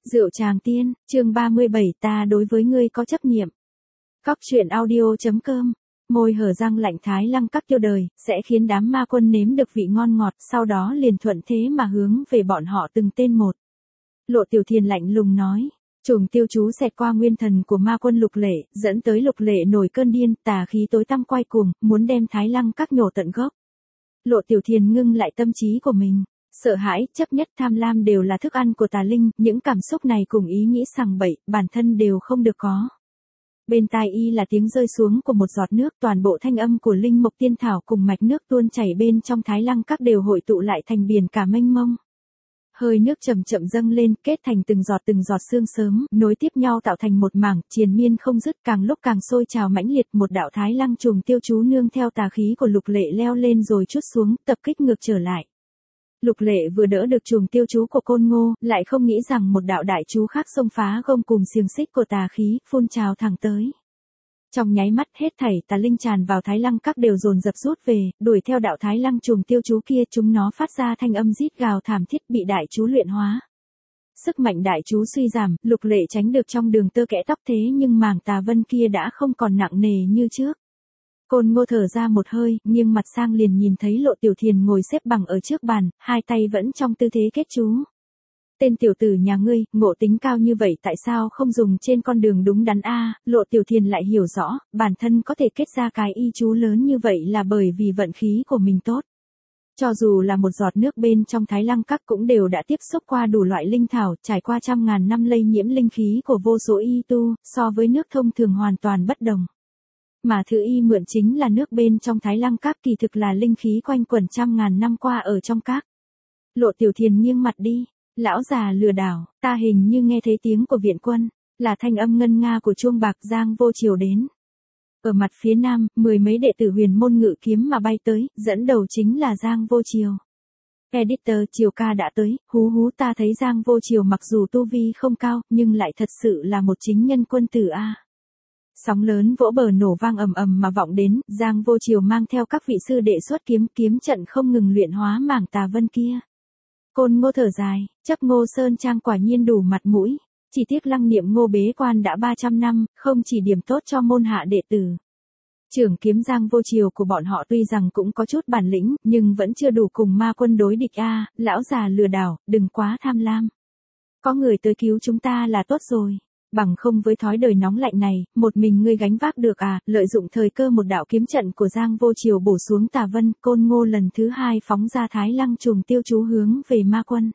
Rượu Tràng Tiên, chương 37 ta đối với ngươi có chấp niệm. Cóc truyện audio.com. Môi hở răng lạnh Thái Lăng Các tiêu đời, sẽ khiến đám ma quân nếm được vị ngon ngọt, sau đó liền thuận thế mà hướng về bọn họ từng tên một. Lộ Tiểu Thiền lạnh lùng nói. Trùng tiêu chú xẹt qua nguyên thần của ma quân Lục Lệ, dẫn tới Lục Lệ nổi cơn điên, tà khí tối tăm quay cuồng, muốn đem Thái Lăng Các nhổ tận gốc. Lộ Tiểu Thiền ngưng lại tâm trí của mình. Sợ hãi, chấp nhất, tham lam đều là thức ăn của tà linh, những cảm xúc này cùng ý nghĩ sằng bậy, bản thân đều không được có. Bên tai y là tiếng rơi xuống của một giọt nước, toàn bộ thanh âm của linh mộc tiên thảo cùng mạch nước tuôn chảy bên trong Thái Lăng Các đều hội tụ lại thành biển cả mênh mông. Hơi nước chậm chậm dâng lên, kết thành từng giọt sương sớm, nối tiếp nhau tạo thành một mảng, triền miên không dứt, càng lúc càng sôi trào mãnh liệt. Một đạo Thái Lăng trùng tiêu chú nương theo tà khí của Lục Lệ leo lên rồi trút xuống, tập kích ngược trở lại. Lục Lệ vừa đỡ được trùng tiêu chú của Côn Ngô, lại không nghĩ rằng một đạo đại chú khác xông phá gông cùng xiềng xích của tà khí, phun trào thẳng tới. Trong nháy mắt hết thảy tà linh tràn vào Thái Lăng Các đều dồn dập rút về, đuổi theo đạo Thái Lăng trùng tiêu chú kia, chúng nó phát ra thanh âm rít gào thảm thiết, bị đại chú luyện hóa. Sức mạnh đại chú suy giảm, Lục Lệ tránh được trong đường tơ kẽ tóc, thế nhưng màng tà vân kia đã không còn nặng nề như trước. Côn Ngô thở ra một hơi, nghiêng mặt sang liền nhìn thấy Lộ Tiểu Thiền ngồi xếp bằng ở trước bàn, hai tay vẫn trong tư thế kết chú. Tên tiểu tử nhà ngươi, ngộ tính cao như vậy tại sao không dùng trên con đường đúng đắn a? Lộ Tiểu Thiền lại hiểu rõ, bản thân có thể kết ra cái y chú lớn như vậy là bởi vì vận khí của mình tốt. Cho dù là một giọt nước bên trong Thái Lăng Các cũng đều đã tiếp xúc qua đủ loại linh thảo, trải qua trăm ngàn năm lây nhiễm linh khí của vô số y tu, so với nước thông thường hoàn toàn bất đồng. Mà thứ y mượn chính là nước bên trong Thái Lăng Các, kỳ thực là linh khí quanh quẩn trăm ngàn năm qua ở trong các. Lộ Tiểu Thiền nghiêng mặt đi, lão già lừa đảo, ta hình như nghe thấy tiếng của viện quân, là thanh âm ngân nga của chuông bạc. Giang Vô Triều đến. Ở mặt phía nam, 10 mấy đệ tử Huyền Môn ngự kiếm mà bay tới, dẫn đầu chính là Giang Vô Triều. Editor, Triều ca đã tới, hú ta thấy Giang Vô Triều mặc dù tu vi không cao, nhưng lại thật sự là một chính nhân quân tử a. Sóng lớn vỗ bờ nổ vang ầm ầm mà vọng đến, Giang Vô Triều mang theo các vị sư đệ xuất kiếm trận không ngừng luyện hóa mảng tà vân kia. Côn Ngô thở dài, chấp Ngô Sơn Trang quả nhiên đủ mặt mũi, chỉ tiếc Lăng Niệm Ngô bế quan đã 300 năm, không chỉ điểm tốt cho môn hạ đệ tử. Trưởng kiếm Giang Vô Triều của bọn họ tuy rằng cũng có chút bản lĩnh, nhưng vẫn chưa đủ cùng ma quân đối địch a. Lão già lừa đảo, đừng quá tham lam. Có người tới cứu chúng ta là tốt rồi. Bằng không với thói đời nóng lạnh này, một mình ngươi gánh vác được à? Lợi dụng thời cơ một đạo kiếm trận của Giang Vô Triều bổ xuống tà vân, Côn Ngô lần thứ hai phóng ra Thái Lăng trùng tiêu chú hướng về ma quân.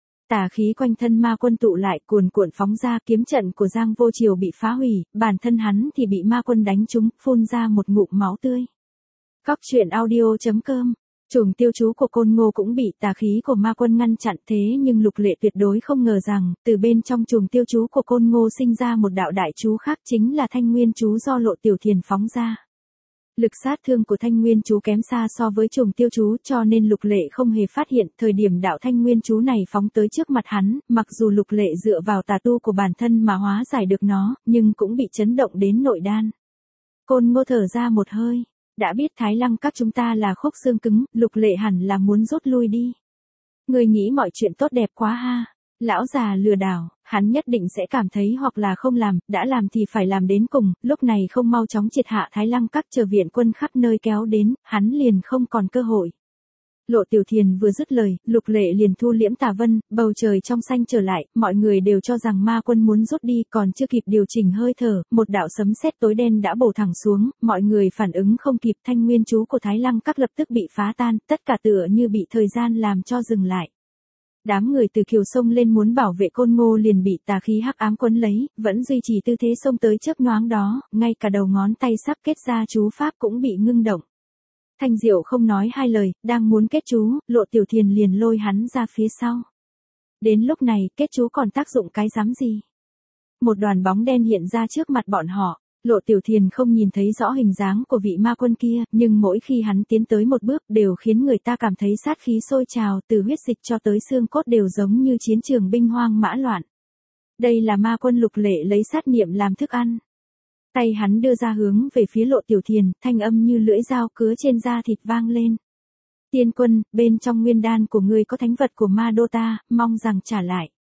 Tà khí quanh thân ma quân tụ lại cuồn cuộn phóng ra, kiếm trận của Giang Vô Triều bị phá hủy, bản thân hắn thì bị ma quân đánh trúng, phun ra một ngụm máu tươi. Cóc truyện audio.com. Trùng tiêu chú của Côn Ngô cũng bị tà khí của ma quân ngăn chặn, thế nhưng Lục Lệ tuyệt đối không ngờ rằng, từ bên trong trùng tiêu chú của Côn Ngô sinh ra một đạo đại chú khác, chính là Thanh Nguyên chú do Lộ Tiểu Thiền phóng ra. Lực sát thương của Thanh Nguyên chú kém xa so với trùng tiêu chú, cho nên Lục Lệ không hề phát hiện, thời điểm đạo Thanh Nguyên chú này phóng tới trước mặt hắn, mặc dù Lục Lệ dựa vào tà tu của bản thân mà hóa giải được nó, nhưng cũng bị chấn động đến nội đan. Côn Ngô thở ra một hơi. Đã biết Thái Lăng Các chúng ta là khúc xương cứng, Lục Lệ hẳn là muốn rút lui đi. Người nghĩ mọi chuyện tốt đẹp quá ha. Lão già lừa đảo, hắn nhất định sẽ cảm thấy hoặc là không làm, đã làm thì phải làm đến cùng, lúc này không mau chóng triệt hạ Thái Lăng Các chờ viện quân khắp nơi kéo đến, hắn liền không còn cơ hội. Lộ Tiểu Thiền vừa dứt lời, Lục Lệ liền thu liễm tà vân, bầu trời trong xanh trở lại, mọi người đều cho rằng ma quân muốn rút đi, còn chưa kịp điều chỉnh hơi thở, một đạo sấm sét tối đen đã bổ thẳng xuống, mọi người phản ứng không kịp, Thanh Nguyên chú của Thái Lăng Các lập tức bị phá tan, tất cả tựa như bị thời gian làm cho dừng lại. Đám người từ kiều sông lên muốn bảo vệ Côn Ngô liền bị tà khí hắc ám quấn lấy, vẫn duy trì tư thế xông tới chớp nhoáng đó, ngay cả đầu ngón tay sắp kết ra chú pháp cũng bị ngưng động. Thanh Diệu không nói hai lời, đang muốn kết chú, Lộ Tiểu Thiền liền lôi hắn ra phía sau. Đến lúc này, kết chú còn tác dụng cái rắm gì? Một đoàn bóng đen hiện ra trước mặt bọn họ, Lộ Tiểu Thiền không nhìn thấy rõ hình dáng của vị ma quân kia, nhưng mỗi khi hắn tiến tới một bước đều khiến người ta cảm thấy sát khí sôi trào, từ huyết dịch cho tới xương cốt đều giống như chiến trường binh hoang mã loạn. Đây là ma quân Lục Lệ lấy sát niệm làm thức ăn. Tay hắn đưa ra hướng về phía Lộ Tiểu Thiền, thanh âm như lưỡi dao cứa trên da thịt vang lên. Tiên quân, bên trong nguyên đan của ngươi có thánh vật của Ma Đô ta, mong rằng trả lại.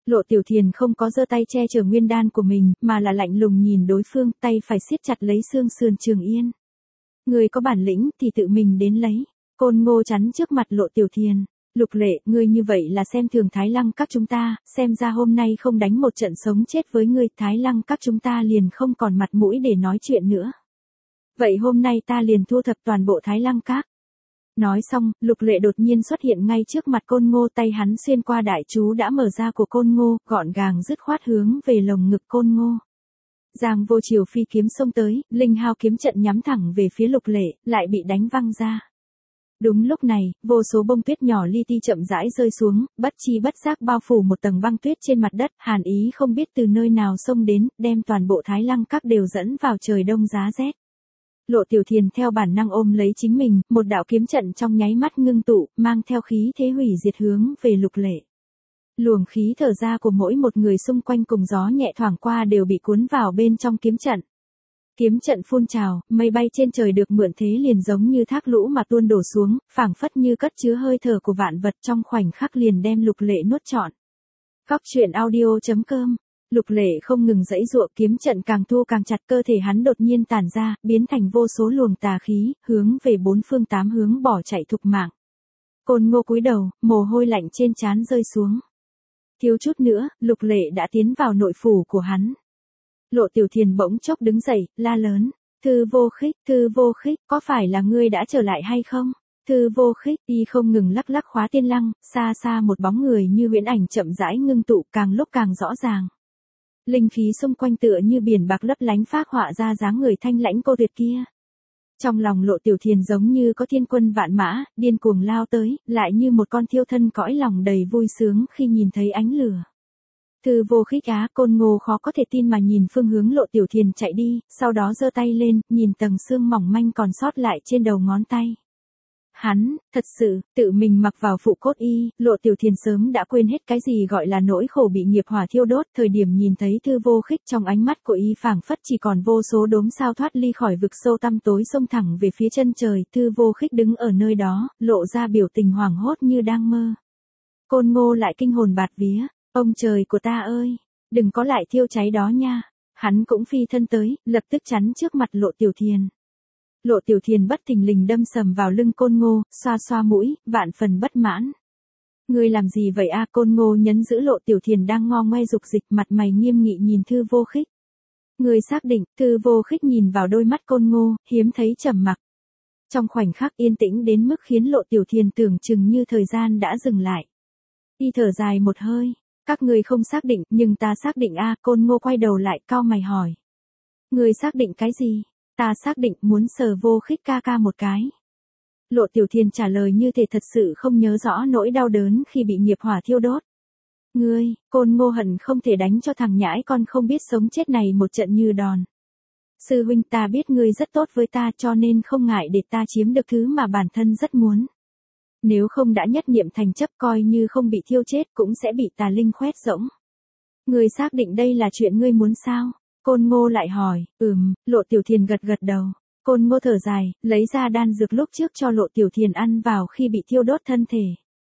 Lộ Tiểu Thiền không có giơ tay che chở nguyên đan của mình, mà là lạnh lùng nhìn đối phương, tay phải siết chặt lấy xương sườn Trường Yên. Ngươi có bản lĩnh thì tự mình đến lấy. Côn Ngô chắn trước mặt Lộ Tiểu Thiền. Lục Lệ, ngươi như vậy là xem thường Thái Lăng các chúng ta, xem ra hôm nay không đánh một trận sống chết với ngươi, Thái Lăng các chúng ta liền không còn mặt mũi để nói chuyện nữa. Vậy hôm nay ta liền thu thập toàn bộ Thái Lăng các. Nói xong, Lục Lệ đột nhiên xuất hiện ngay trước mặt Côn Ngô, tay hắn xuyên qua đại chú đã mở ra của Côn Ngô, gọn gàng dứt khoát hướng về lồng ngực Côn Ngô. Giang Vô Chiều phi kiếm xông tới, Linh Hao kiếm trận nhắm thẳng về phía Lục Lệ, lại bị đánh văng ra. Đúng lúc này, vô số bông tuyết nhỏ li ti chậm rãi rơi xuống, bất chi bất giác bao phủ một tầng băng tuyết trên mặt đất, hàn ý không biết từ nơi nào xông đến, đem toàn bộ Thái Lăng các đều dẫn vào trời đông giá rét. Lộ Tiểu Thiền theo bản năng ôm lấy chính mình, một đạo kiếm trận trong nháy mắt ngưng tụ, mang theo khí thế hủy diệt hướng về Lục Lệ. Luồng khí thở ra của mỗi một người xung quanh cùng gió nhẹ thoảng qua đều bị cuốn vào bên trong kiếm trận. Kiếm trận phun trào, mây bay trên trời được mượn thế liền giống như thác lũ mà tuôn đổ xuống, phảng phất như cất chứa hơi thở của vạn vật, trong khoảnh khắc liền đem Lục Lệ nuốt trọn. Góc truyện audio.com. Lục Lệ không ngừng giãy giụa, kiếm trận càng thu càng chặt, cơ thể hắn đột nhiên tản ra, biến thành vô số luồng tà khí, hướng về bốn phương tám hướng bỏ chạy thục mạng. Côn Ngô cúi đầu, mồ hôi lạnh trên trán rơi xuống. Thiếu chút nữa, Lục Lệ đã tiến vào nội phủ của hắn. Lộ Tiểu Thiền bỗng chốc đứng dậy, la lớn. Thư Vô Khích, có phải là ngươi đã trở lại hay không? Thư Vô Khích, y không ngừng lắc lắc khóa tiên lăng, xa xa một bóng người như huyễn ảnh chậm rãi ngưng tụ, càng lúc càng rõ ràng. Linh khí xung quanh tựa như biển bạc lấp lánh phác họa ra dáng người thanh lãnh cô tuyệt kia. Trong lòng Lộ Tiểu Thiền giống như có thiên quân vạn mã, điên cuồng lao tới, lại như một con thiêu thân cõi lòng đầy vui sướng khi nhìn thấy ánh lửa. Thư Vô Khích á, Côn Ngô khó có thể tin mà nhìn phương hướng Lộ Tiểu Thiền chạy đi, sau đó giơ tay lên, nhìn tầng xương mỏng manh còn sót lại trên đầu ngón tay. Hắn, thật sự, tự mình mặc vào phụ cốt y, Lộ Tiểu Thiền sớm đã quên hết cái gì gọi là nỗi khổ bị nghiệp hỏa thiêu đốt, thời điểm nhìn thấy Thư Vô Khích trong ánh mắt của y phảng phất chỉ còn vô số đốm sao thoát ly khỏi vực sâu tăm tối xông thẳng về phía chân trời, Thư Vô Khích đứng ở nơi đó, lộ ra biểu tình hoảng hốt như đang mơ. Côn Ngô lại kinh hồn bạt vía, ông trời của ta ơi, đừng có lại thiêu cháy đó nha. Hắn cũng phi thân tới, lập tức chắn trước mặt Lộ Tiểu Thiền. Lộ Tiểu Thiền bất thình lình đâm sầm vào lưng Côn Ngô, xoa xoa mũi, vạn phần bất mãn. Ngươi làm gì vậy a? Côn Ngô nhấn giữ Lộ Tiểu Thiền đang ngo ngoe dục dịch, mặt mày nghiêm nghị nhìn Thư Vô Khích. Ngươi xác định? Thư Vô Khích nhìn vào đôi mắt Côn Ngô, hiếm thấy trầm mặc. Trong khoảnh khắc yên tĩnh đến mức khiến Lộ Tiểu Thiền tưởng chừng như thời gian đã dừng lại. Y thở dài một hơi. Các ngươi không xác định, nhưng ta xác định a. Côn Ngô quay đầu lại, cau mày hỏi. Ngươi xác định cái gì? Ta xác định muốn sờ Vô Khích ca ca một cái. Lộ Tiểu Thiền trả lời như thể thật sự không nhớ rõ nỗi đau đớn khi bị nghiệp hỏa thiêu đốt. Ngươi, Côn Ngô hận không thể đánh cho thằng nhãi con không biết sống chết này một trận như đòn. Sư huynh, ta biết ngươi rất tốt với ta, cho nên không ngại để ta chiếm được thứ mà bản thân rất muốn. Nếu không đã nhất niệm thành chấp, coi như không bị thiêu chết cũng sẽ bị tà linh khoét rỗng. Ngươi xác định đây là chuyện ngươi muốn sao? Côn Ngô lại hỏi. Lộ Tiểu Thiền gật gật đầu. Côn Ngô thở dài, lấy ra đan dược lúc trước cho Lộ Tiểu Thiền ăn vào khi bị thiêu đốt thân thể.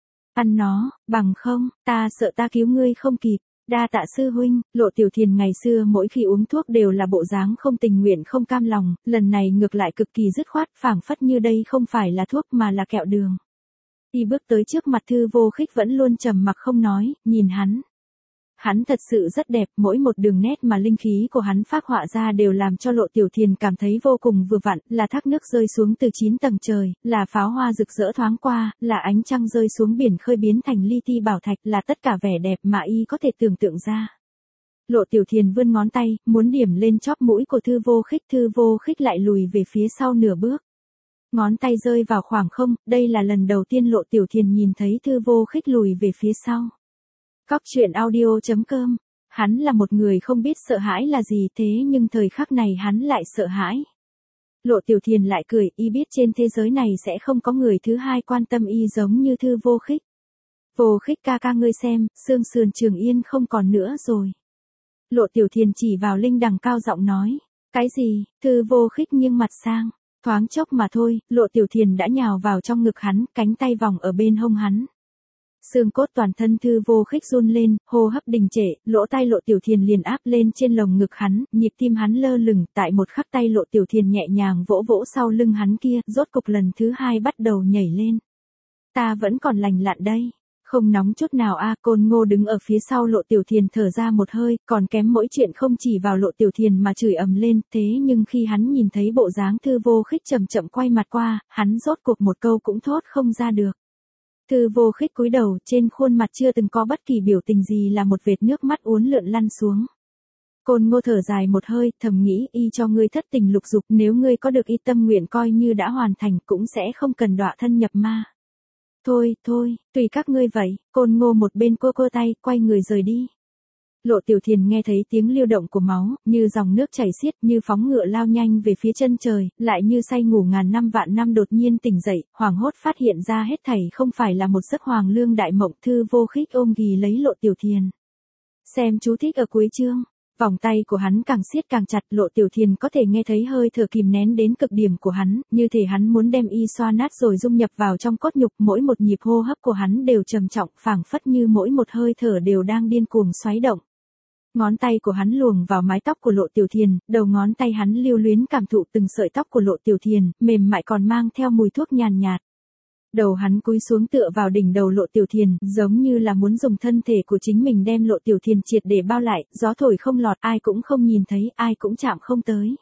Ăn nó, bằng không, ta sợ ta cứu ngươi không kịp. Đa tạ sư huynh. Lộ Tiểu Thiền ngày xưa mỗi khi uống thuốc đều là bộ dáng không tình nguyện không cam lòng, lần này ngược lại cực kỳ dứt khoát, phảng phất như đây không phải là thuốc mà là kẹo đường. Y bước tới trước mặt Thư Vô Khích vẫn luôn trầm mặc không nói, nhìn hắn. Hắn thật sự rất đẹp, mỗi một đường nét mà linh khí của hắn phác họa ra đều làm cho Lộ Tiểu Thiền cảm thấy vô cùng vừa vặn, là thác nước rơi xuống từ 9 tầng trời, là pháo hoa rực rỡ thoáng qua, là ánh trăng rơi xuống biển khơi biến thành li ti bảo thạch, là tất cả vẻ đẹp mà y có thể tưởng tượng ra. Lộ Tiểu Thiền vươn ngón tay, muốn điểm lên chóp mũi của Thư Vô Khích lại lùi về phía sau nửa bước. Ngón tay rơi vào khoảng không, đây là lần đầu tiên Lộ Tiểu Thiền nhìn thấy Thư Vô Khích lùi về phía sau. Góc truyện audio.com. Hắn là một người không biết sợ hãi là gì, thế nhưng thời khắc này hắn lại sợ hãi. Lộ Tiểu Thiền lại cười, y biết trên thế giới này sẽ không có người thứ hai quan tâm y giống như Thư Vô Khích. Vô Khích ca ca, ngươi xem, xương sườn Trường Yên không còn nữa rồi. Lộ Tiểu Thiền chỉ vào linh đằng cao giọng nói. Cái gì? Thư Vô Khích nghiêng mặt sang. Thoáng chốc mà thôi, Lộ Tiểu Thiền đã nhào vào trong ngực hắn, cánh tay vòng ở bên hông hắn. Xương cốt toàn thân Thư Vô Khích run lên, hô hấp đình trệ, lỗ tai Lộ Tiểu Thiền liền áp lên trên lồng ngực hắn, nhịp tim hắn lơ lửng, tại một khắc tay Lộ Tiểu Thiền nhẹ nhàng vỗ vỗ sau lưng hắn kia, rốt cục lần thứ hai bắt đầu nhảy lên. Ta vẫn còn lành lặn đây. Không nóng chút nào a. Côn Ngô đứng ở phía sau Lộ Tiểu Thiền thở ra một hơi, còn kém mỗi chuyện không chỉ vào Lộ Tiểu Thiền mà chửi ầm lên, thế nhưng khi hắn nhìn thấy bộ dáng Thư Vô Khích chậm chậm quay mặt qua, hắn rốt cuộc một câu cũng thốt không ra được. Thư Vô Khích cúi đầu, trên khuôn mặt chưa từng có bất kỳ biểu tình gì là một vệt nước mắt uốn lượn lăn xuống. Côn Ngô thở dài một hơi, thầm nghĩ y cho ngươi thất tình lục dục, nếu ngươi có được y tâm nguyện coi như đã hoàn thành cũng sẽ không cần đọa thân nhập ma. Thôi, tùy các ngươi vậy. Côn Ngô một bên cô tay, quay người rời đi. Lộ Tiểu Thiền nghe thấy tiếng lưu động của máu, như dòng nước chảy xiết, như phóng ngựa lao nhanh về phía chân trời, lại như say ngủ ngàn năm vạn năm đột nhiên tỉnh dậy, hoảng hốt phát hiện ra hết thảy không phải là một giấc hoàng lương đại mộng. Thư Vô Khích ôm ghì lấy Lộ Tiểu Thiền. Xem chú thích ở cuối chương. Vòng tay của hắn càng siết càng chặt, Lộ Tiểu Thiền có thể nghe thấy hơi thở kìm nén đến cực điểm của hắn, như thể hắn muốn đem y xoa nát rồi dung nhập vào trong cốt nhục, mỗi một nhịp hô hấp của hắn đều trầm trọng, phảng phất như mỗi một hơi thở đều đang điên cuồng xoáy động. Ngón tay của hắn luồn vào mái tóc của Lộ Tiểu Thiền, đầu ngón tay hắn lưu luyến cảm thụ từng sợi tóc của Lộ Tiểu Thiền, mềm mại còn mang theo mùi thuốc nhàn nhạt. Đầu hắn cúi xuống tựa vào đỉnh đầu Lộ Tiểu Thiền, giống như là muốn dùng thân thể của chính mình đem Lộ Tiểu Thiền triệt để bao lại, gió thổi không lọt, ai cũng không nhìn thấy, ai cũng chạm không tới.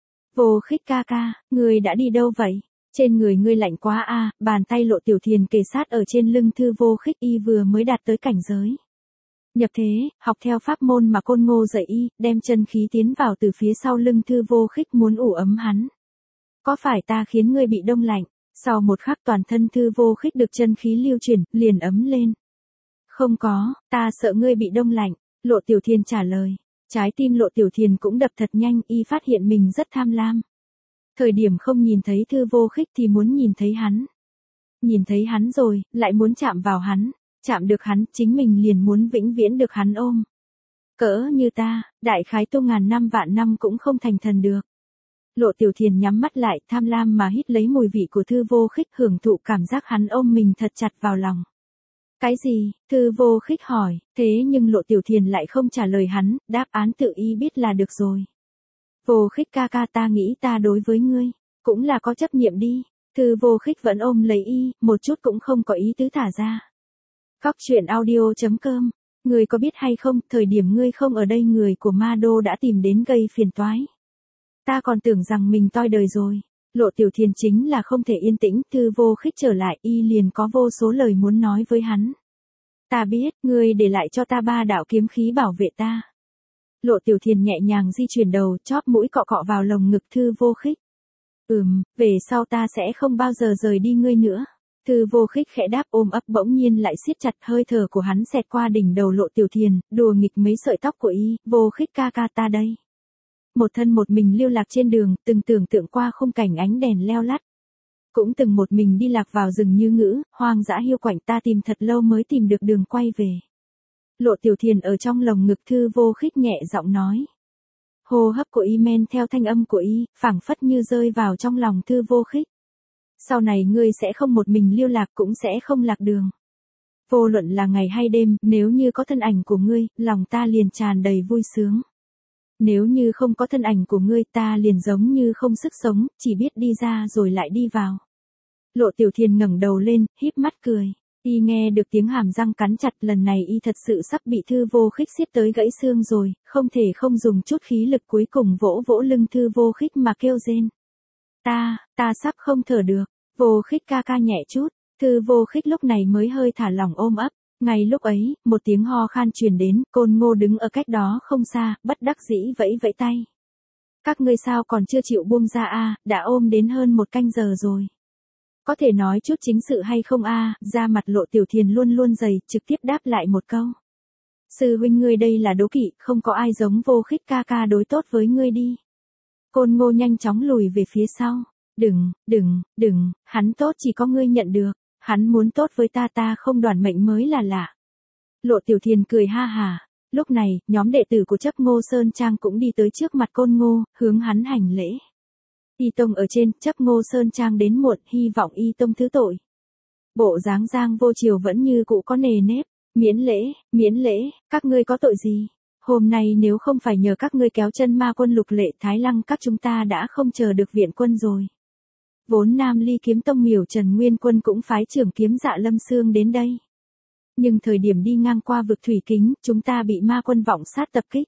Vô Khích ca ca, ngươi đã đi đâu vậy? Trên người ngươi lạnh quá a. Bàn tay Lộ Tiểu Thiền kề sát ở trên lưng Thư Vô Khích, y vừa mới đạt tới cảnh giới nhập thế, học theo pháp môn mà Côn Ngô dạy y, đem chân khí tiến vào từ phía sau lưng Thư Vô Khích muốn ủ ấm hắn. Có phải ta khiến ngươi bị đông lạnh? Sau một khắc toàn thân Thư Vô Khích được chân khí lưu chuyển, liền ấm lên. Không có, ta sợ ngươi bị đông lạnh. Lộ Tiểu Thiền trả lời. Trái tim Lộ Tiểu Thiền cũng đập thật nhanh, y phát hiện mình rất tham lam. Thời điểm không nhìn thấy Thư Vô Khích thì muốn nhìn thấy hắn. Nhìn thấy hắn rồi, lại muốn chạm vào hắn. Chạm được hắn, chính mình liền muốn vĩnh viễn được hắn ôm. Cỡ như ta, đại khái tu ngàn năm vạn năm cũng không thành thần được. Lộ Tiểu Thiền nhắm mắt lại, tham lam mà hít lấy mùi vị của Thư Vô Khích, hưởng thụ cảm giác hắn ôm mình thật chặt vào lòng. Cái gì? Thư Vô Khích hỏi, thế nhưng Lộ Tiểu Thiền lại không trả lời hắn, đáp án tự y biết là được rồi. Vô Khích ca ca, ta nghĩ ta đối với ngươi, cũng là có chấp niệm đi. Thư Vô Khích vẫn ôm lấy y, một chút cũng không có ý tứ thả ra. Cóc truyện audio.com. Ngươi có biết hay không, thời điểm ngươi không ở đây người của Ma Đô đã tìm đến gây phiền toái. Ta còn tưởng rằng mình toi đời rồi. Lộ Tiểu Thiền chính là không thể yên tĩnh, Thư Vô Khích trở lại, y liền có vô số lời muốn nói với hắn. Ta biết, ngươi để lại cho ta 3 đạo kiếm khí bảo vệ ta. Lộ Tiểu Thiền nhẹ nhàng di chuyển đầu, chóp mũi cọ cọ vào lồng ngực Thư Vô Khích. Về sau ta sẽ không bao giờ rời đi ngươi nữa. Thư Vô Khích khẽ đáp, ôm ấp bỗng nhiên lại siết chặt, hơi thở của hắn xẹt qua đỉnh đầu Lộ Tiểu Thiền, đùa nghịch mấy sợi tóc của y. Vô Khích ca ca, ta đây. Một thân một mình lưu lạc trên đường, từng tưởng tượng qua khung cảnh ánh đèn leo lắt. Cũng từng một mình đi lạc vào rừng như ngữ, hoang dã hiu quạnh, ta tìm thật lâu mới tìm được đường quay về. Lộ Tiểu Thiền ở trong lồng ngực Thư Vô Khích nhẹ giọng nói. Hô hấp của y men theo thanh âm của y, phảng phất như rơi vào trong lòng Thư Vô Khích. Sau này ngươi sẽ không một mình lưu lạc, cũng sẽ không lạc đường. Vô luận là ngày hay đêm, nếu như có thân ảnh của ngươi, lòng ta liền tràn đầy vui sướng. Nếu như không có thân ảnh của ngươi, ta liền giống như không sức sống, chỉ biết đi ra rồi lại đi vào. Lộ Tiểu Thiền ngẩng đầu lên, híp mắt cười. Y nghe được tiếng hàm răng cắn chặt, lần này y thật sự sắp bị Thư Vô Khích siết tới gãy xương rồi, không thể không dùng chút khí lực cuối cùng vỗ vỗ lưng Thư Vô Khích mà kêu rên. Ta sắp không thở được. Vô Khích ca ca nhẹ chút. Thư Vô Khích lúc này mới hơi thả lỏng ôm ấp. Ngay lúc ấy, một tiếng ho khan truyền đến, Côn Ngô đứng ở cách đó không xa, bất đắc dĩ vẫy vẫy tay. Các ngươi sao còn chưa chịu buông ra a, đã ôm đến hơn 1 canh giờ rồi. Có thể nói chút chính sự hay không a? Da mặt Lộ Tiểu Thiền luôn luôn dày, trực tiếp đáp lại một câu. Sư huynh ngươi đây là đố kỵ, không có ai giống Vô Khích ca ca đối tốt với ngươi đi. Côn Ngô nhanh chóng lùi về phía sau. Đừng, hắn tốt chỉ có ngươi nhận được. Hắn muốn tốt với ta không đoản mệnh mới là lạ. Lộ Tiểu Thiền cười ha hà. Lúc này, nhóm đệ tử của chấp Ngô Sơn Trang cũng đi tới trước mặt Côn Ngô, hướng hắn hành lễ. Y Tông ở trên, chấp Ngô Sơn Trang đến muộn, hy vọng Y Tông thứ tội. Bộ dáng Giang Vô Triều vẫn như cũ có nề nếp. Miễn lễ, các ngươi có tội gì? Hôm nay nếu không phải nhờ các ngươi kéo chân ma quân Lục Lệ Thái Lăng các chúng ta đã không chờ được viện quân rồi. Vốn Nam Ly Kiếm Tông Miểu Trần Nguyên Quân cũng phái trưởng kiếm Dạ Lâm Sương đến đây. Nhưng thời điểm đi ngang qua vực thủy kính, chúng ta bị ma quân vọng sát tập kích.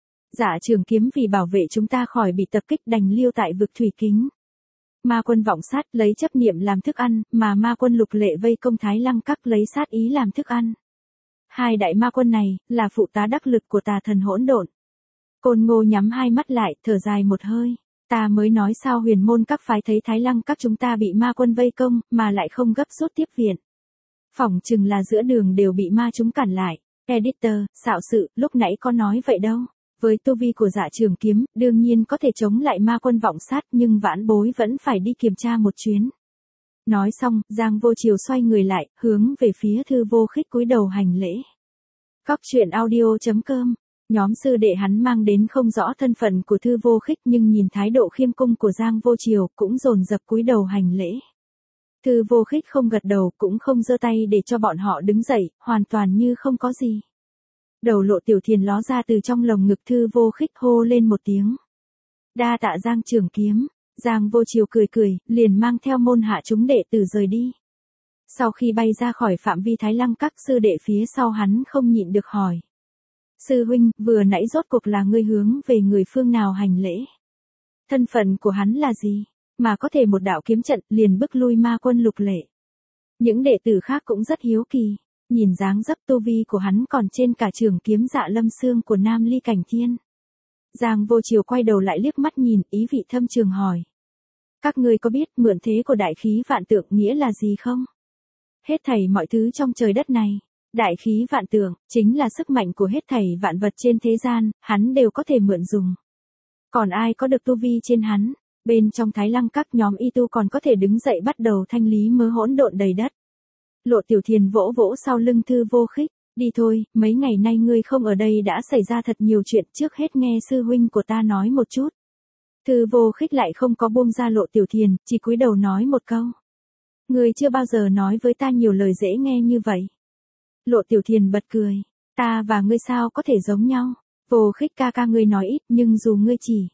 Dạ trưởng kiếm vì bảo vệ chúng ta khỏi bị tập kích đành lưu tại vực thủy kính. Ma quân vọng sát lấy chấp niệm làm thức ăn, mà ma quân Lục Lệ vây công Thái Lăng các lấy sát ý làm thức ăn. Hai đại ma quân này, là phụ tá đắc lực của tà thần hỗn độn. Côn Ngô nhắm hai mắt lại, thở dài một hơi. Ta mới nói sao huyền môn các phái thấy Thái Lăng các chúng ta bị ma quân vây công, mà lại không gấp rút tiếp viện. Phỏng chừng là giữa đường đều bị ma chúng cản lại. Editor, xạo sự, lúc nãy có nói vậy đâu. Với tu vi của Dạ Trường Kiếm, đương nhiên có thể chống lại ma quân vọng sát, nhưng vãn bối vẫn phải đi kiểm tra một chuyến. Nói xong, Giang Vô Triều xoay người lại, hướng về phía Thư Vô Khích cúi đầu hành lễ. Cóc truyện audio.com. Nhóm sư đệ hắn mang đến không rõ thân phận của Thư Vô Khích, nhưng nhìn thái độ khiêm cung của Giang Vô Triều cũng dồn dập cúi đầu hành lễ. Thư Vô Khích không gật đầu, cũng không giơ tay để cho bọn họ đứng dậy, hoàn toàn như không có gì. Đầu Lộ Tiểu Thiền ló ra từ trong lồng ngực Thư Vô Khích, hô lên một tiếng. Đa tạ Giang Trường Kiếm. Giang Vô Triều cười cười, liền mang theo môn hạ chúng đệ tử rời đi. Sau khi bay ra khỏi phạm vi Thái Lăng các, sư đệ phía sau hắn không nhịn được hỏi. Sư huynh, vừa nãy rốt cuộc là ngươi hướng về người phương nào hành lễ? Thân phận của hắn là gì? Mà có thể một đạo kiếm trận liền bức lui ma quân Lục Lệ. Những đệ tử khác cũng rất hiếu kỳ. Nhìn dáng dấp tu vi của hắn còn trên cả trường kiếm Dạ Lâm Sương của Nam Ly Cảnh Thiên. Giang Vô Triều quay đầu lại liếc mắt nhìn, ý vị thâm trường hỏi. Các ngươi có biết mượn thế của đại khí vạn tượng nghĩa là gì không? Hết thảy mọi thứ trong trời đất này, đại khí vạn tượng, chính là sức mạnh của hết thảy vạn vật trên thế gian, hắn đều có thể mượn dùng. Còn ai có được tu vi trên hắn? Bên trong Thái Lăng các nhóm y tu còn có thể đứng dậy bắt đầu thanh lý mớ hỗn độn đầy đất. Lộ Tiểu Thiền vỗ vỗ sau lưng Thư Vô Khích. Đi thôi, mấy ngày nay ngươi không ở đây đã xảy ra thật nhiều chuyện, trước hết nghe sư huynh của ta nói một chút. Thư Vô Khích lại không có buông ra Lộ Tiểu Thiền, chỉ cúi đầu nói một câu. Ngươi chưa bao giờ nói với ta nhiều lời dễ nghe như vậy. Lộ Tiểu Thiền bật cười. Ta và ngươi sao có thể giống nhau? Vô Khích ca ca ngươi nói ít, nhưng dù ngươi chỉ.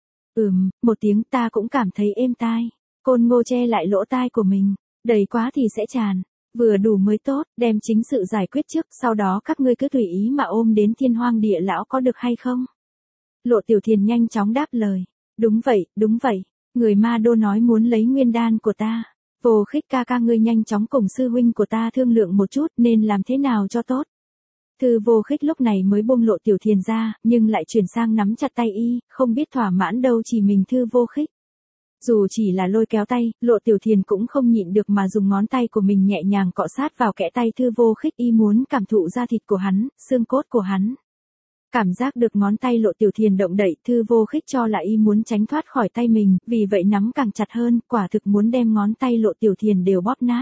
Một tiếng ta cũng cảm thấy êm tai. Côn Ngô che lại lỗ tai của mình. Đầy quá thì sẽ tràn. Vừa đủ mới tốt, đem chính sự giải quyết trước, sau đó các ngươi cứ tùy ý mà ôm đến Thiên Hoang Địa Lão có được hay không? Lộ Tiểu Thiền nhanh chóng đáp lời. Đúng vậy. Người Ma Đô nói muốn lấy nguyên đan của ta. Vô Khích ca ca ngươi nhanh chóng cùng sư huynh của ta thương lượng một chút, nên làm thế nào cho tốt. Thư Vô Khích lúc này mới buông Lộ Tiểu Thiền ra, nhưng lại chuyển sang nắm chặt tay y, không biết thỏa mãn đâu chỉ mình Thư Vô Khích. Dù chỉ là lôi kéo tay, Lộ Tiểu Thiền cũng không nhịn được mà dùng ngón tay của mình nhẹ nhàng cọ sát vào kẽ tay Thư Vô Khích, y muốn cảm thụ da thịt của hắn, xương cốt của hắn. Cảm giác được ngón tay Lộ Tiểu Thiền động đậy, Thư Vô Khích cho là y muốn tránh thoát khỏi tay mình, vì vậy nắm càng chặt hơn, quả thực muốn đem ngón tay Lộ Tiểu Thiền đều bóp nát.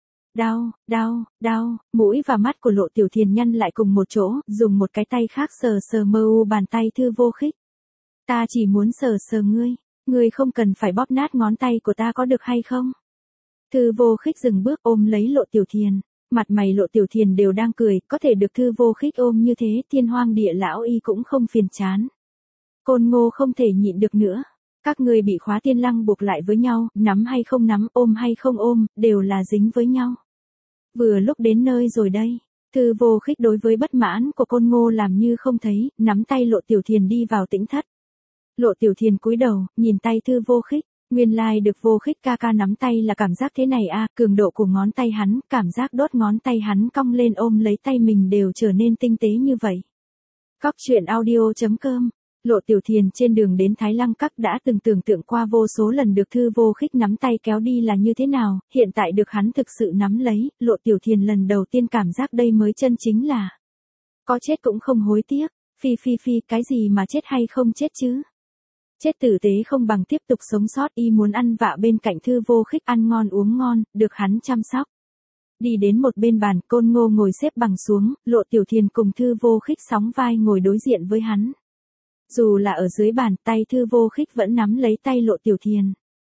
Đau, mũi và mắt của Lộ Tiểu Thiền nhăn lại cùng một chỗ, dùng một cái tay khác sờ mơ u bàn tay Thư Vô Khích. Ta chỉ muốn sờ ngươi không cần phải bóp nát ngón tay của ta có được hay không? Thư Vô Khích dừng bước ôm lấy Lộ Tiểu Thiền. Mặt mày Lộ Tiểu Thiền đều đang cười, có thể được Thư Vô Khích ôm như thế, Thiên Hoang Địa Lão y cũng không phiền chán. Côn Ngô không thể nhịn được nữa. Các ngươi bị Khóa Tiên Lăng buộc lại với nhau, nắm hay không nắm, ôm hay không ôm, đều là dính với nhau. Vừa lúc đến nơi rồi đây. Thư Vô Khích đối với bất mãn của Côn Ngô làm như không thấy, nắm tay Lộ Tiểu Thiền đi vào tĩnh thất. Lộ Tiểu Thiền cúi đầu, nhìn tay Thư Vô Khích. Nguyên lai được Vô Khích ca ca nắm tay là cảm giác thế này à, cường độ của ngón tay hắn, cảm giác đốt ngón tay hắn cong lên ôm lấy tay mình đều trở nên tinh tế như vậy. Cóc truyện audio.com. Lộ Tiểu Thiền trên đường đến Thái Lăng Các đã từng tưởng tượng qua vô số lần được Thư Vô Khích nắm tay kéo đi là như thế nào, hiện tại được hắn thực sự nắm lấy, Lộ Tiểu Thiền lần đầu tiên cảm giác đây mới chân chính là. Có chết cũng không hối tiếc, phi, cái gì mà chết hay không chết chứ. Chết tử tế không bằng tiếp tục sống sót, y muốn ăn vạ bên cạnh Thư Vô Khích ăn ngon uống ngon, được hắn chăm sóc. Đi đến một bên bàn, Côn Ngô ngồi xếp bằng xuống, Lộ Tiểu Thiền cùng Thư Vô Khích sóng vai ngồi đối diện với hắn. Dù là ở dưới bàn, tay Thư Vô Khích vẫn nắm lấy tay Lộ Tiểu Thiền.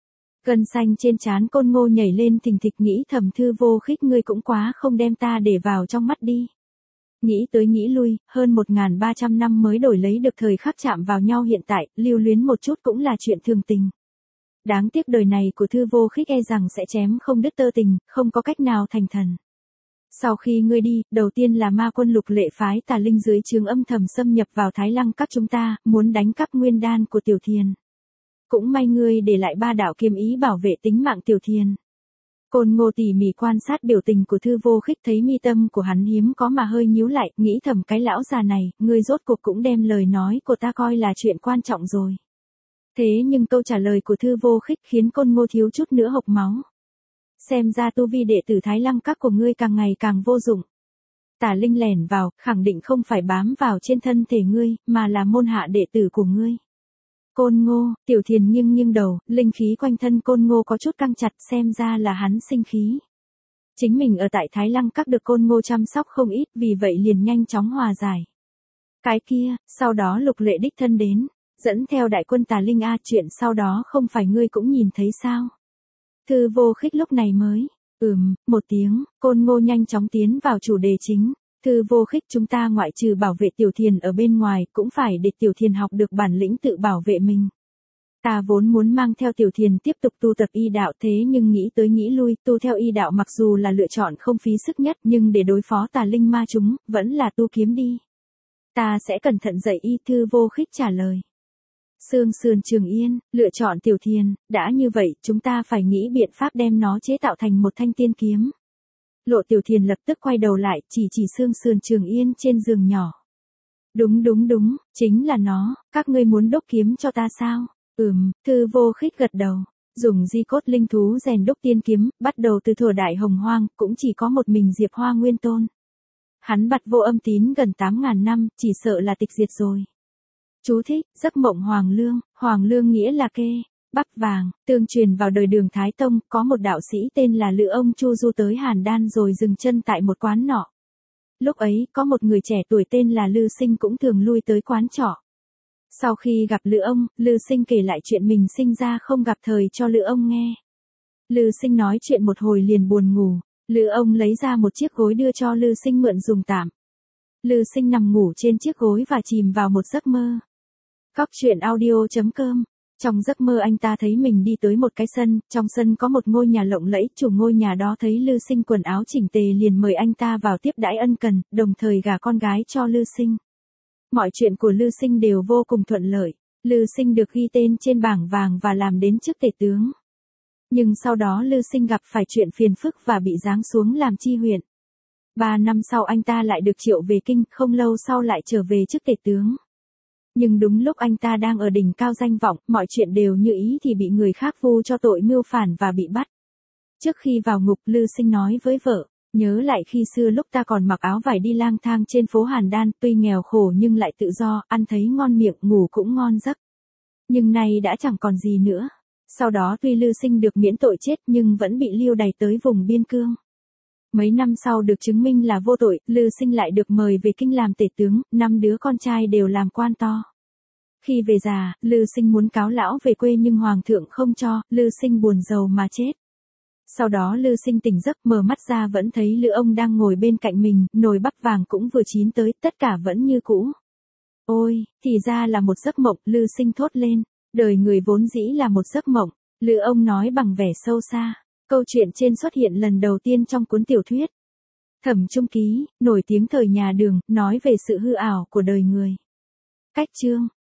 Gân xanh trên trán Côn Ngô nhảy lên thình thịch, nghĩ thầm Thư Vô Khích ngươi cũng quá không đem ta để vào trong mắt đi. Nghĩ tới nghĩ lui, hơn 1.300 năm mới đổi lấy được thời khắc chạm vào nhau hiện tại, lưu luyến một chút cũng là chuyện thường tình. Đáng tiếc đời này của Thư Vô Khích e rằng sẽ chém không đứt tơ tình, không có cách nào thành thần. Sau khi ngươi đi, đầu tiên là ma quân Lục Lệ phái Tà Linh dưới trướng âm thầm xâm nhập vào Thái Lăng các chúng ta, muốn đánh cắp nguyên đan của Tiểu Thiền. Cũng may ngươi để lại 3 đạo kiếm ý bảo vệ tính mạng Tiểu Thiền. Côn Ngô tỉ mỉ quan sát biểu tình của Thư Vô Khích, thấy mi tâm của hắn hiếm có mà hơi nhíu lại, nghĩ thầm cái lão già này, ngươi rốt cuộc cũng đem lời nói của ta coi là chuyện quan trọng rồi. Thế nhưng câu trả lời của Thư Vô Khích khiến Côn Ngô thiếu chút nữa hộc máu. Xem ra tu vi đệ tử Thái Lăng các của ngươi càng ngày càng vô dụng. Tà Linh lẻn vào, khẳng định không phải bám vào trên thân thể ngươi, mà là môn hạ đệ tử của ngươi. Côn Ngô, Tiểu Thiền nghiêng nghiêng đầu, linh khí quanh thân Côn Ngô có chút căng chặt, xem ra là hắn sinh khí. Chính mình ở tại Thái Lăng các được Côn Ngô chăm sóc không ít, vì vậy liền nhanh chóng hòa giải. Cái kia, sau đó Lục Lệ đích thân đến, dẫn theo đại quân Tà Linh a, chuyện sau đó không phải ngươi cũng nhìn thấy sao? Thư Vô Khích lúc này mới, một tiếng, Côn Ngô nhanh chóng tiến vào chủ đề chính. Thư Vô Khích, chúng ta ngoại trừ bảo vệ Tiểu Thiền ở bên ngoài, cũng phải để Tiểu Thiền học được bản lĩnh tự bảo vệ mình. Ta vốn muốn mang theo Tiểu Thiền tiếp tục tu tập y đạo, thế nhưng nghĩ tới nghĩ lui, tu theo y đạo mặc dù là lựa chọn không phí sức nhất, nhưng để đối phó tà linh ma chúng, vẫn là tu kiếm đi. Ta sẽ cẩn thận dạy y. Thư Vô Khích trả lời. Sương Sườn Trường Yên, lựa chọn Tiểu Thiền, đã như vậy, chúng ta phải nghĩ biện pháp đem nó chế tạo thành một thanh tiên kiếm. Lộ Tiểu Thiền lập tức quay đầu lại, chỉ Sương Sườn Trường Yên trên giường nhỏ. Đúng, chính là nó, các ngươi muốn đúc kiếm cho ta sao? Thư Vô Khích gật đầu. Dùng di cốt linh thú rèn đúc tiên kiếm, bắt đầu từ thuở Đại Hồng Hoang, cũng chỉ có một mình Diệp Hoa Nguyên Tôn. Hắn bặt vô âm tín gần 8.000 năm, chỉ sợ là tịch diệt rồi. Chú thích, giấc mộng Hoàng Lương nghĩa là kê, bắp vàng, tương truyền vào đời Đường Thái Tông, có một đạo sĩ tên là Lữ Ông Chu du tới Hàn Đan rồi dừng chân tại một quán nọ. Lúc ấy, có một người trẻ tuổi tên là Lư Sinh cũng thường lui tới quán trọ. Sau khi gặp Lữ Ông, Lư Sinh kể lại chuyện mình sinh ra không gặp thời cho Lữ Ông nghe. Lư Sinh nói chuyện một hồi liền buồn ngủ, Lữ Ông lấy ra một chiếc gối đưa cho Lư Sinh mượn dùng tạm. Lư Sinh nằm ngủ trên chiếc gối và chìm vào một giấc mơ. Cóc truyện audio.com. Trong giấc mơ anh ta thấy mình đi tới một cái sân, trong sân có một ngôi nhà lộng lẫy, chủ ngôi nhà đó thấy Lư Sinh quần áo chỉnh tề liền mời anh ta vào tiếp đãi ân cần, đồng thời gả con gái cho Lư Sinh. Mọi chuyện của Lư Sinh đều vô cùng thuận lợi, Lư Sinh được ghi tên trên bảng vàng và làm đến chức tể tướng. Nhưng sau đó Lư Sinh gặp phải chuyện phiền phức và bị giáng xuống làm tri huyện. 3 năm sau anh ta lại được triệu về kinh, không lâu sau lại trở về chức tể tướng. Nhưng đúng lúc anh ta đang ở đỉnh cao danh vọng, mọi chuyện đều như ý thì bị người khác vu cho tội mưu phản và bị bắt. Trước khi vào ngục, Lư Sinh nói với vợ, nhớ lại khi xưa lúc ta còn mặc áo vải đi lang thang trên phố Hàn Đan, tuy nghèo khổ nhưng lại tự do, ăn thấy ngon miệng, ngủ cũng ngon giấc. Nhưng nay đã chẳng còn gì nữa. Sau đó tuy Lư Sinh được miễn tội chết nhưng vẫn bị lưu đày tới vùng biên cương. Mấy năm sau được chứng minh là vô tội, Lư Sinh lại được mời về kinh làm tể tướng, 5 đứa con trai đều làm quan to. Khi về già, Lư Sinh muốn cáo lão về quê nhưng hoàng thượng không cho, Lư Sinh buồn rầu mà chết. Sau đó Lư Sinh tỉnh giấc, mở mắt ra vẫn thấy Lữ Ông đang ngồi bên cạnh mình, nồi bắp vàng cũng vừa chín tới, tất cả vẫn như cũ. Ôi, thì ra là một giấc mộng, Lư Sinh thốt lên, đời người vốn dĩ là một giấc mộng, Lữ Ông nói bằng vẻ sâu xa. Câu chuyện trên xuất hiện lần đầu tiên trong cuốn tiểu thuyết Thẩm Trung Ký, nổi tiếng thời nhà Đường, nói về sự hư ảo của đời người. Cách chương